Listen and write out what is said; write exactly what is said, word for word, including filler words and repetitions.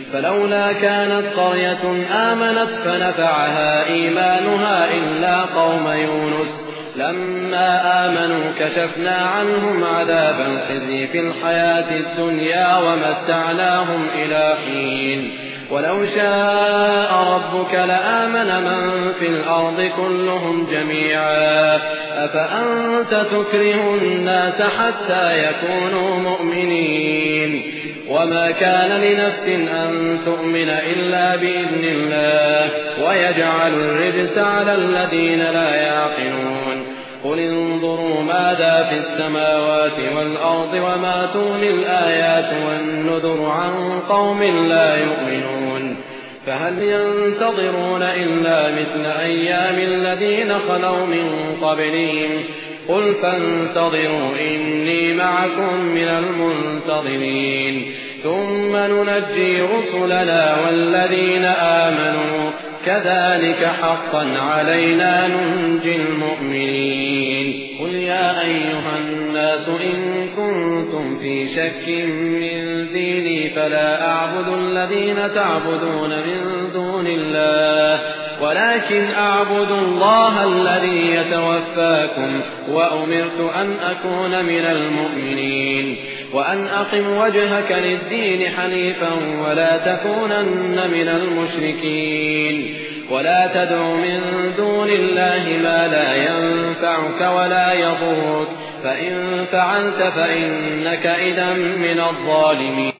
فلولا كانت قرية آمنت فنفعها إيمانها إلا قوم يونس لما آمنوا كشفنا عنهم عذاب الخزي في الحياة الدنيا ومتعناهم إلى حين ولو شاء ربك لآمن من في الأرض كلهم جميعا أفأنت تكره الناس حتى يكونوا مؤمنين وما كان لنفس أن تؤمن إلا بإذن الله ويجعل الرجس على الذين لا يعقلون قل انظروا ماذا في السماوات والأرض وما تغني الآيات والنذر عن قوم لا يؤمنون فهل ينتظرون إلا مثل أيام الذين خلوا من قبلهم قل فانتظروا إني معكم من المنتظرين ثم ننجي رسلنا والذين آمنوا كذلك حقا علينا ننجي المؤمنين قل يا أيها الناس إن كنتم في شك من ديني فلا أعبد الذين تعبدون من دون الله ولكن أعبد الله الذي يتوفاكم وأمرت أن أكون من المؤمنين وأن أقم وجهك للدين حنيفا ولا تكونن من المشركين ولا تدع من دون الله ما لا ينفعك ولا يضرك فإن فعلت فإنك إذا من الظالمين.